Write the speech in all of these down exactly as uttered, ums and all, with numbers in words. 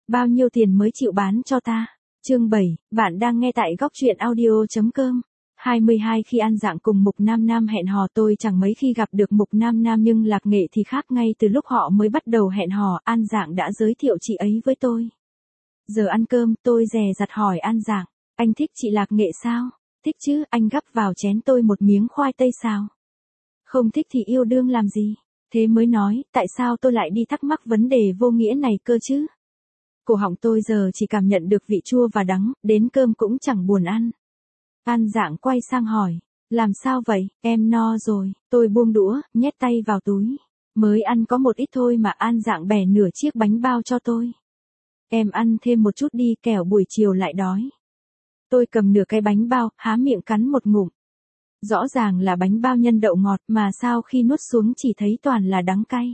bao nhiêu tiền mới chịu bán cho ta? Chương bảy, bạn đang nghe tại góc truyện audio.com. hai mươi hai Khi An Dạng cùng Mục Nam Nam hẹn hò, tôi chẳng mấy khi gặp được Mục Nam Nam, nhưng Lạc Nghệ thì khác, ngay từ lúc họ mới bắt đầu hẹn hò, An Dạng đã giới thiệu chị ấy với tôi. Giờ ăn cơm, tôi dè dặt hỏi An Dạng, anh thích chị Lạc Nghệ sao? Thích chứ, anh gắp vào chén tôi một miếng khoai tây xào. Không thích thì yêu đương làm gì? Thế mới nói, tại sao tôi lại đi thắc mắc vấn đề vô nghĩa này cơ chứ? Cổ họng tôi giờ chỉ cảm nhận được vị chua và đắng, đến cơm cũng chẳng buồn ăn. An Dạng quay sang hỏi, làm sao vậy, em no rồi. Tôi buông đũa, nhét tay vào túi. Mới ăn có một ít thôi mà. An Dạng bẻ nửa chiếc bánh bao cho tôi. Em ăn thêm một chút đi, kẻo buổi chiều lại đói. Tôi cầm nửa cái bánh bao, há miệng cắn một ngụm. Rõ ràng là bánh bao nhân đậu ngọt, mà sao khi nuốt xuống chỉ thấy toàn là đắng cay.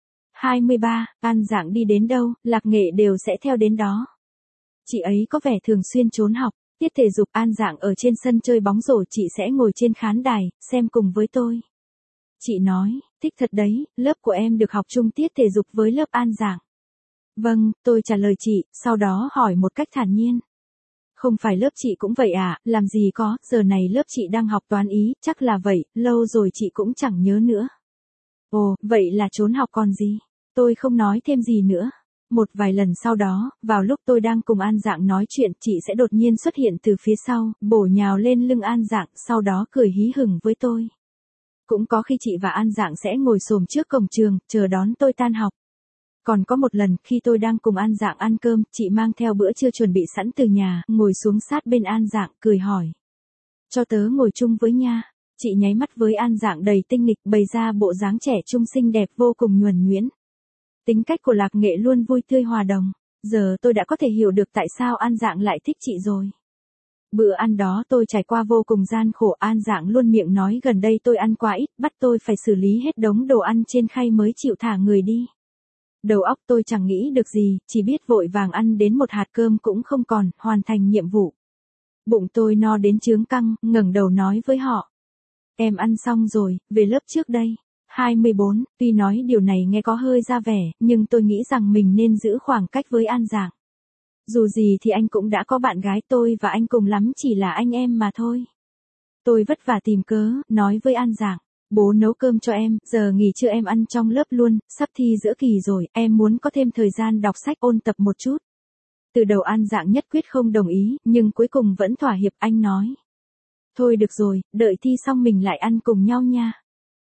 hai mươi ba An Dạng đi đến đâu, Lạc Nghệ đều sẽ theo đến đó. Chị ấy có vẻ thường xuyên trốn học. Tiết thể dục, An Dạng ở trên sân chơi bóng rổ, chị sẽ ngồi trên khán đài, xem cùng với tôi. Chị nói, thích thật đấy, lớp của em được học chung tiết thể dục với lớp An Dạng. Vâng, tôi trả lời chị, sau đó hỏi một cách thản nhiên. Không phải lớp chị cũng vậy à? Làm gì có, giờ này lớp chị đang học toán ý, chắc là vậy, lâu rồi chị cũng chẳng nhớ nữa. Ồ, vậy là trốn học còn gì? Tôi không nói thêm gì nữa. Một vài lần sau đó, vào lúc tôi đang cùng An Dạng nói chuyện, chị sẽ đột nhiên xuất hiện từ phía sau, bổ nhào lên lưng An Dạng, sau đó cười hí hửng với tôi. Cũng có khi chị và An Dạng sẽ ngồi xổm trước cổng trường, chờ đón tôi tan học. Còn có một lần, khi tôi đang cùng An Dạng ăn cơm, chị mang theo bữa trưa chuẩn bị sẵn từ nhà, ngồi xuống sát bên An Dạng, cười hỏi. Cho tớ ngồi chung với nha. Chị nháy mắt với An Dạng đầy tinh nghịch, bày ra bộ dáng trẻ trung xinh đẹp vô cùng nhuần nhuyễn. Tính cách của Lạc Nghệ luôn vui tươi hòa đồng. Giờ tôi đã có thể hiểu được tại sao An Dạng lại thích chị rồi. Bữa ăn đó tôi trải qua vô cùng gian khổ. An Dạng luôn miệng nói gần đây tôi ăn quá ít, bắt tôi phải xử lý hết đống đồ ăn trên khay mới chịu thả người đi. Đầu óc tôi chẳng nghĩ được gì, chỉ biết vội vàng ăn đến một hạt cơm cũng không còn, hoàn thành nhiệm vụ. Bụng tôi no đến chướng căng, ngẩng đầu nói với họ. Em ăn xong rồi, về lớp trước đây. hai mươi bốn Tuy nói điều này nghe có hơi ra vẻ, nhưng tôi nghĩ rằng mình nên giữ khoảng cách với An Dạng. Dù gì thì anh cũng đã có bạn gái, tôi và anh cùng lắm chỉ là anh em mà thôi. Tôi vất vả tìm cớ, nói với An Dạng. Bố nấu cơm cho em, giờ nghỉ trưa em ăn trong lớp luôn, sắp thi giữa kỳ rồi, em muốn có thêm thời gian đọc sách ôn tập một chút. Từ đầu An Dạng nhất quyết không đồng ý, nhưng cuối cùng vẫn thỏa hiệp. Anh nói. Thôi được rồi, đợi thi xong mình lại ăn cùng nhau nha.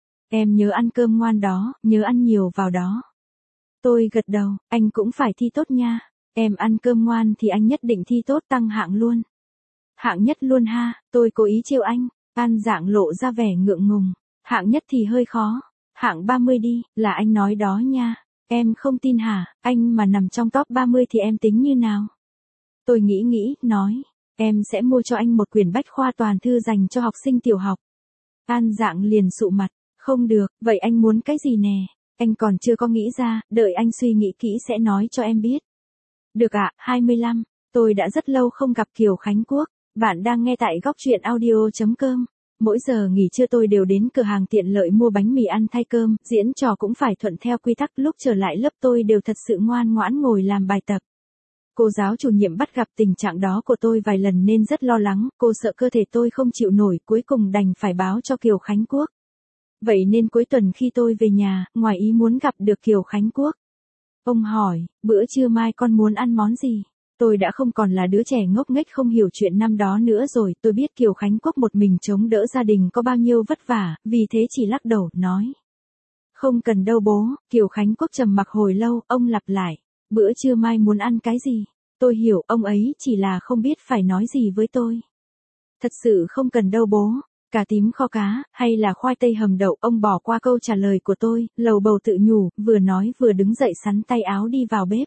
Em nhớ ăn cơm ngoan đó, nhớ ăn nhiều vào đó. Tôi gật đầu, anh cũng phải thi tốt nha. Em ăn cơm ngoan thì anh nhất định thi tốt, tăng hạng luôn. Hạng nhất luôn ha, tôi cố ý trêu anh. An Dạng lộ ra vẻ ngượng ngùng. Hạng nhất thì hơi khó. Hạng ba mươi đi, là anh nói đó nha. Em không tin hả, anh mà nằm trong top ba mươi thì em tính như nào? Tôi nghĩ nghĩ, nói. Em sẽ mua cho anh một quyển bách khoa toàn thư dành cho học sinh tiểu học. An Dạng liền sụ mặt. Không được, vậy anh muốn cái gì nè? Anh còn chưa có nghĩ ra, đợi anh suy nghĩ kỹ sẽ nói cho em biết. Được ạ. hai mươi lăm Tôi đã rất lâu không gặp Kiều Khánh Quốc. Bạn đang nghe tại góc truyện audio.com. Mỗi giờ nghỉ trưa tôi đều đến cửa hàng tiện lợi mua bánh mì ăn thay cơm, diễn trò cũng phải thuận theo quy tắc. Lúc trở lại lớp tôi đều thật sự ngoan ngoãn ngồi làm bài tập. Cô giáo chủ nhiệm bắt gặp tình trạng đó của tôi vài lần nên rất lo lắng, cô sợ cơ thể tôi không chịu nổi, cuối cùng đành phải báo cho Kiều Khánh Quốc. Vậy nên cuối tuần khi tôi về nhà, ngoài ý muốn gặp được Kiều Khánh Quốc. Ông hỏi, bữa trưa mai con muốn ăn món gì? Tôi đã không còn là đứa trẻ ngốc nghếch không hiểu chuyện năm đó nữa rồi, tôi biết Kiều Khánh Quốc một mình chống đỡ gia đình có bao nhiêu vất vả, vì thế chỉ lắc đầu, nói. Không cần đâu bố. Kiều Khánh Quốc trầm mặc hồi lâu, ông lặp lại, bữa trưa mai muốn ăn cái gì? Tôi hiểu, ông ấy chỉ là không biết phải nói gì với tôi. Thật sự không cần đâu bố. Cà tím kho cá, hay là khoai tây hầm đậu, ông bỏ qua câu trả lời của tôi, lầu bầu tự nhủ, vừa nói vừa đứng dậy sắn tay áo đi vào bếp.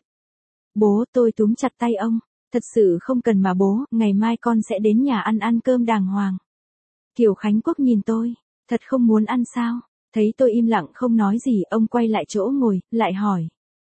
Bố, tôi túm chặt tay ông, thật sự không cần mà bố, ngày mai con sẽ đến nhà ăn ăn cơm đàng hoàng. Kiều Khánh Quốc nhìn tôi, thật không muốn ăn sao? Thấy tôi im lặng không nói gì, ông quay lại chỗ ngồi, lại hỏi.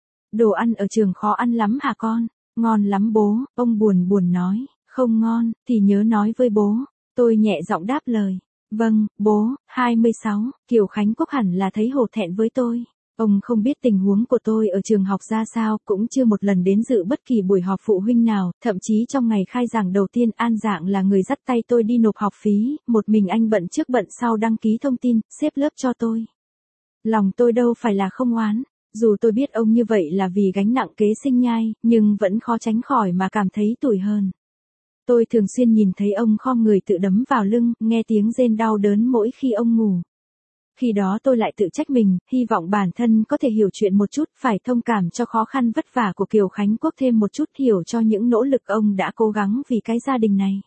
Đồ ăn ở trường khó ăn lắm hả con? Ngon lắm bố, ông buồn buồn nói, không ngon, thì nhớ nói với bố. Tôi nhẹ giọng đáp lời. Vâng, bố. hai mươi sáu Kiều Khánh Quốc hẳn là thấy hổ thẹn với tôi. Ông không biết tình huống của tôi ở trường học ra sao, cũng chưa một lần đến dự bất kỳ buổi họp phụ huynh nào, thậm chí trong ngày khai giảng đầu tiên An Dạng là người dắt tay tôi đi nộp học phí, một mình anh bận trước bận sau đăng ký thông tin, xếp lớp cho tôi. Lòng tôi đâu phải là không oán, dù tôi biết ông như vậy là vì gánh nặng kế sinh nhai, nhưng vẫn khó tránh khỏi mà cảm thấy tủi hờn. Tôi thường xuyên nhìn thấy ông khom người tự đấm vào lưng, nghe tiếng rên đau đớn mỗi khi ông ngủ. Khi đó tôi lại tự trách mình, hy vọng bản thân có thể hiểu chuyện một chút, phải thông cảm cho khó khăn vất vả của Kiều Khánh Quốc thêm một chút, hiểu cho những nỗ lực ông đã cố gắng vì cái gia đình này.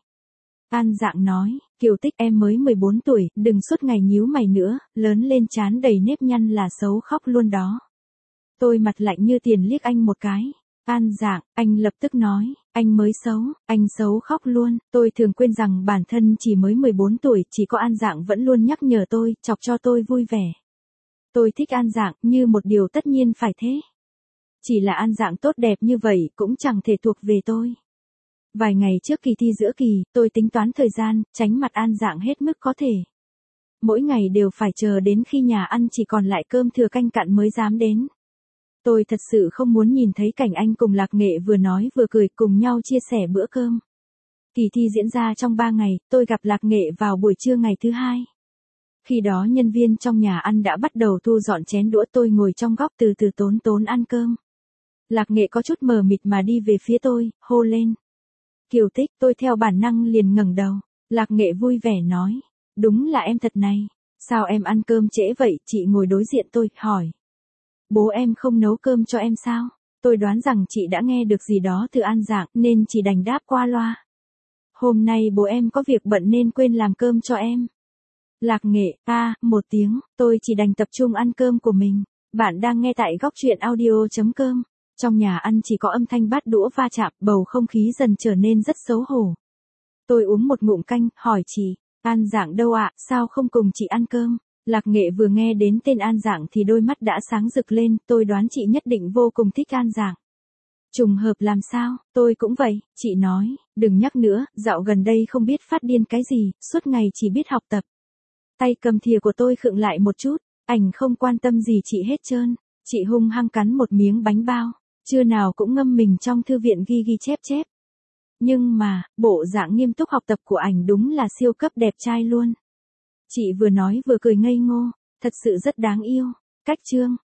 An Dạng nói, Kiều Tích em mới mười bốn tuổi, đừng suốt ngày nhíu mày nữa, lớn lên trán đầy nếp nhăn là xấu khóc luôn đó. Tôi mặt lạnh như tiền liếc anh một cái. An Dạng, anh lập tức nói, anh mới xấu, anh xấu khóc luôn, tôi thường quên rằng bản thân chỉ mới mười bốn tuổi, chỉ có An Dạng vẫn luôn nhắc nhở tôi, chọc cho tôi vui vẻ. Tôi thích An Dạng, như một điều tất nhiên phải thế. Chỉ là An Dạng tốt đẹp như vậy cũng chẳng thể thuộc về tôi. Vài ngày trước kỳ thi giữa kỳ, tôi tính toán thời gian, tránh mặt An Dạng hết mức có thể. Mỗi ngày đều phải chờ đến khi nhà ăn chỉ còn lại cơm thừa canh cặn mới dám đến. Tôi thật sự không muốn nhìn thấy cảnh anh cùng Lạc Nghệ vừa nói vừa cười cùng nhau chia sẻ bữa cơm. Kỳ thi diễn ra trong ba ngày, tôi gặp Lạc Nghệ vào buổi trưa ngày thứ hai. Khi đó nhân viên trong nhà ăn đã bắt đầu thu dọn chén đũa, tôi ngồi trong góc từ từ tốn tốn ăn cơm. Lạc Nghệ có chút mờ mịt mà đi về phía tôi, hô lên. Kiều Tích, tôi theo bản năng liền ngẩng đầu. Lạc Nghệ vui vẻ nói, đúng là em thật này, sao em ăn cơm trễ vậy? Chị ngồi đối diện tôi, hỏi. Bố em không nấu cơm cho em sao? Tôi đoán rằng chị đã nghe được gì đó từ An Dạng nên chỉ đành đáp qua loa. Hôm nay bố em có việc bận nên quên làm cơm cho em. Lạc Nghệ, a, à, một tiếng, tôi chỉ đành tập trung ăn cơm của mình. Bạn đang nghe tại góc truyện audio chấm com. Trong nhà ăn chỉ có âm thanh bát đũa va chạm, bầu không khí dần trở nên rất xấu hổ. Tôi uống một ngụm canh, hỏi chị, An Dạng đâu ạ, sao không cùng chị ăn cơm? Lạc Nghệ vừa nghe đến tên An Dạng thì đôi mắt đã sáng rực lên, tôi đoán chị nhất định vô cùng thích An Dạng. Trùng hợp làm sao, tôi cũng vậy, chị nói, đừng nhắc nữa, dạo gần đây không biết phát điên cái gì, suốt ngày chỉ biết học tập. Tay cầm thìa của tôi khựng lại một chút, ảnh không quan tâm gì chị hết trơn, chị hung hăng cắn một miếng bánh bao, trưa nào cũng ngâm mình trong thư viện ghi ghi chép chép. Nhưng mà, bộ dạng nghiêm túc học tập của ảnh đúng là siêu cấp đẹp trai luôn. Chị vừa nói vừa cười ngây ngô, thật sự rất đáng yêu. Cách chương,